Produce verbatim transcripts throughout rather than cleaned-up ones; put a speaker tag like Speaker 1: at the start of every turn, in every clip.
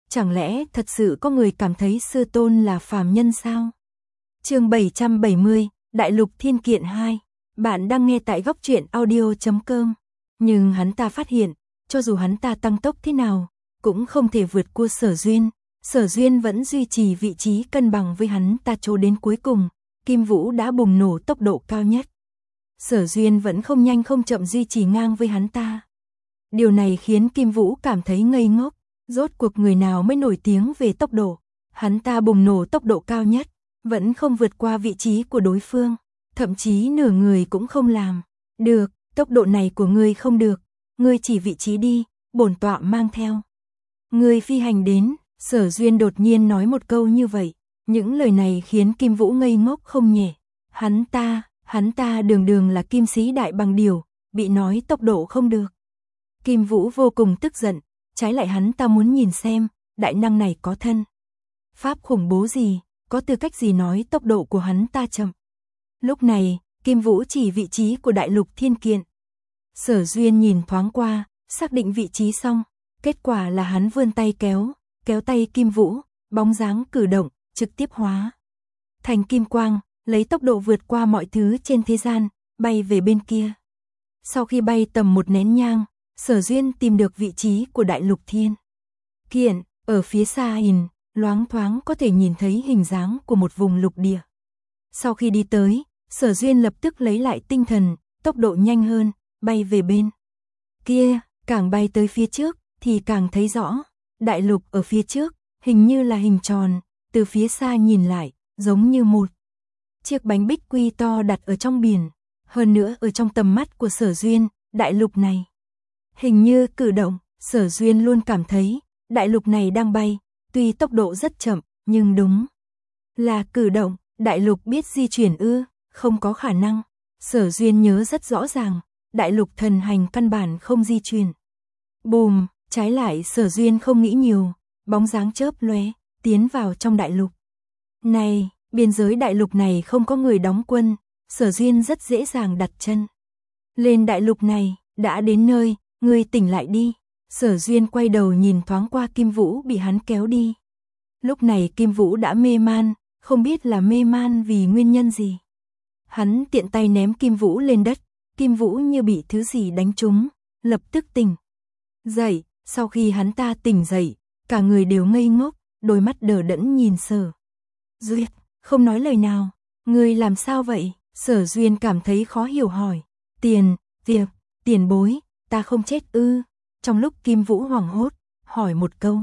Speaker 1: Chẳng lẽ thật sự có người cảm thấy sư tôn là phàm nhân sao? Chương bảy trăm bảy mươi, Đại Lục Thiên Kiện hai. Bạn đang nghe tại góc truyện audio chấm com. Nhưng hắn ta phát hiện, cho dù hắn ta tăng tốc thế nào, cũng không thể vượt qua Sở Duyên. Sở Duyên vẫn duy trì vị trí cân bằng với hắn ta cho đến cuối cùng. Kim Vũ đã bùng nổ tốc độ cao nhất. Sở Duyên vẫn không nhanh không chậm duy trì ngang với hắn ta. Điều này khiến Kim Vũ cảm thấy ngây ngốc. Rốt cuộc người nào mới nổi tiếng về tốc độ. Hắn ta bùng nổ tốc độ cao nhất, vẫn không vượt qua vị trí của đối phương. Thậm chí nửa người cũng không làm. Được, tốc độ này của ngươi không được. Ngươi chỉ vị trí đi, bổn tọa mang theo. Ngươi phi hành đến. Sở Duyên đột nhiên nói một câu như vậy. Những lời này khiến Kim Vũ ngây ngốc không nhẹ. Hắn ta, hắn ta đường đường là kim sĩ đại bằng điều, bị nói tốc độ không được. Kim Vũ vô cùng tức giận, trái lại hắn ta muốn nhìn xem, đại năng này có thân pháp khủng bố gì, có tư cách gì nói tốc độ của hắn ta chậm. Lúc này, Kim Vũ chỉ vị trí của Đại Lục Thiên Kiện. Sở Duyên nhìn thoáng qua, xác định vị trí xong, kết quả là hắn vươn tay kéo, kéo tay Kim Vũ, bóng dáng cử động, trực tiếp hóa thành kim quang, lấy tốc độ vượt qua mọi thứ trên thế gian, bay về bên kia. Sau khi bay tầm một nén nhang, Sở Duyên tìm được vị trí của Đại Lục Thiên Kiện, ở phía xa nhìn, loáng thoáng có thể nhìn thấy hình dáng của một vùng lục địa. Sau khi đi tới, Sở Duyên lập tức lấy lại tinh thần, tốc độ nhanh hơn, bay về bên kia, càng bay tới phía trước thì càng thấy rõ, đại lục ở phía trước, hình như là hình tròn, từ phía xa nhìn lại, giống như một chiếc bánh bích quy to đặt ở trong biển. Hơn nữa ở trong tầm mắt của Sở Duyên, đại lục này hình như cử động. Sở Duyên luôn cảm thấy đại lục này đang bay, tuy tốc độ rất chậm, nhưng đúng là cử động. Đại lục biết di chuyển ư? Không có khả năng. Sở Duyên nhớ rất rõ ràng, đại lục thần hành căn bản không di chuyển. Bùm, trái lại Sở Duyên không nghĩ nhiều, bóng dáng chớp lóe, tiến vào trong đại lục này. Biên giới đại lục này không có người đóng quân, Sở Duyên rất dễ dàng đặt chân lên đại lục này. Đã đến nơi, ngươi tỉnh lại đi. Sở Duyên quay đầu nhìn thoáng qua Kim Vũ bị hắn kéo đi. Lúc này Kim Vũ đã mê man, không biết là mê man vì nguyên nhân gì. Hắn tiện tay ném Kim Vũ lên đất, Kim Vũ như bị thứ gì đánh trúng, lập tức tỉnh dậy. Sau khi hắn ta tỉnh dậy, cả người đều ngây ngốc, đôi mắt đờ đẫn nhìn Sở Duyên, không nói lời nào. Ngươi làm sao vậy? Sở Duyên cảm thấy khó hiểu hỏi. Tiền, việc, tiền bối, ta không chết ư? Trong lúc Kim Vũ hoảng hốt, hỏi một câu.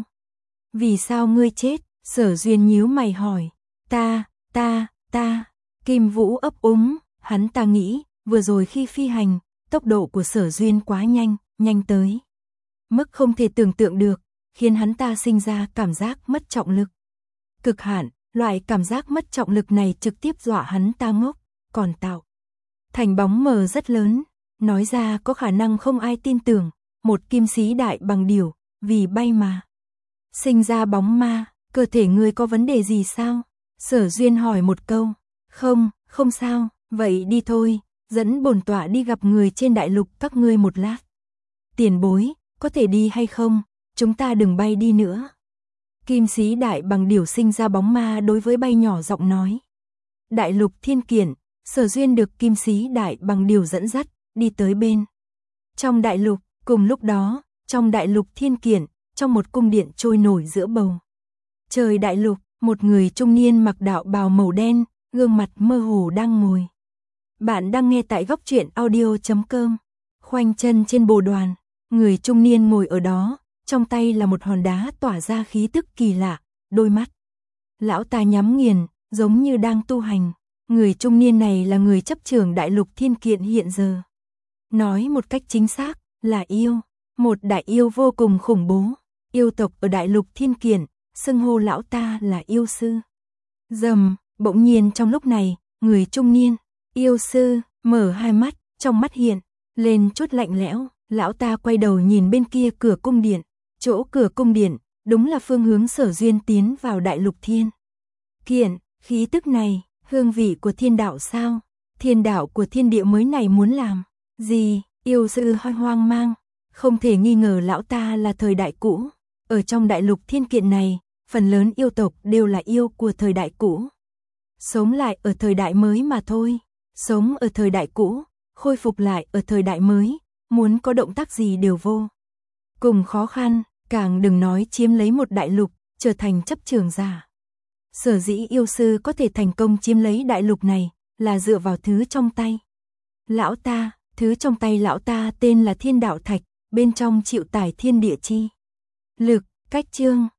Speaker 1: Vì sao ngươi chết? Sở Duyên nhíu mày hỏi. Ta, ta, ta. Kim Vũ ấp úng, hắn ta nghĩ, vừa rồi khi phi hành, tốc độ của Sở Duyên quá nhanh, nhanh tới mức không thể tưởng tượng được, khiến hắn ta sinh ra cảm giác mất trọng lực cực hạn. Loại cảm giác mất trọng lực này trực tiếp dọa hắn ta ngốc, còn tạo thành bóng mờ rất lớn. Nói ra có khả năng không ai tin tưởng, một kim sĩ đại bằng điểu, vì bay mà sinh ra bóng ma. Cơ thể ngươi có vấn đề gì sao? Sở Duyên hỏi một câu. Không, không sao. Vậy đi thôi, dẫn bổn tọa đi gặp người trên đại lục các ngươi một lát. Tiền bối, có thể đi hay không? Chúng ta đừng bay đi nữa. Kim sĩ đại bằng điểu sinh ra bóng ma đối với bay nhỏ giọng nói. Đại Lục Thiên Kiện, Sở Duyên được kim sĩ đại bằng điểu dẫn dắt, đi tới bên trong đại lục. Cùng lúc đó, trong Đại Lục Thiên Kiện, trong một cung điện trôi nổi giữa bầu trời đại lục, một người trung niên mặc đạo bào màu đen, gương mặt mơ hồ đang ngồi. Bạn đang nghe tại góc truyện audio chấm com. Khoanh chân trên bồ đoàn, người trung niên ngồi ở đó, trong tay là một hòn đá tỏa ra khí tức kỳ lạ, đôi mắt lão ta nhắm nghiền, giống như đang tu hành. Người trung niên này là người chấp trưởng Đại Lục Thiên Kiện hiện giờ. Nói một cách chính xác, là yêu. Một đại yêu vô cùng khủng bố. Yêu tộc ở Đại Lục Thiên Kiện, xưng hô lão ta là yêu sư. Rầm, bỗng nhiên trong lúc này, người trung niên, yêu sư, mở hai mắt, trong mắt hiện lên chút lạnh lẽo. Lão ta quay đầu nhìn bên kia cửa cung điện. Chỗ cửa cung điện, đúng là phương hướng Sở Duyên tiến vào Đại Lục Thiên Kiện. Khí tức này, hương vị của thiên đạo sao? Thiên đạo của thiên địa mới này muốn làm gì? Yêu sư hơi hoang mang. Không thể nghi ngờ lão ta là thời đại cũ. Ở trong đại lục thiên kiện này, phần lớn yêu tộc đều là yêu của thời đại cũ. Sống lại ở thời đại mới mà thôi. Sống ở thời đại cũ, khôi phục lại ở thời đại mới, muốn có động tác gì đều vô cùng khó khăn, càng đừng nói chiếm lấy một đại lục, trở thành chấp trường giả. Sở dĩ yêu sư có thể thành công chiếm lấy đại lục này, là dựa vào thứ trong tay. Lão ta, thứ trong tay lão ta tên là Thiên Đạo Thạch, bên trong chịu tải thiên địa chi lực, cách chương.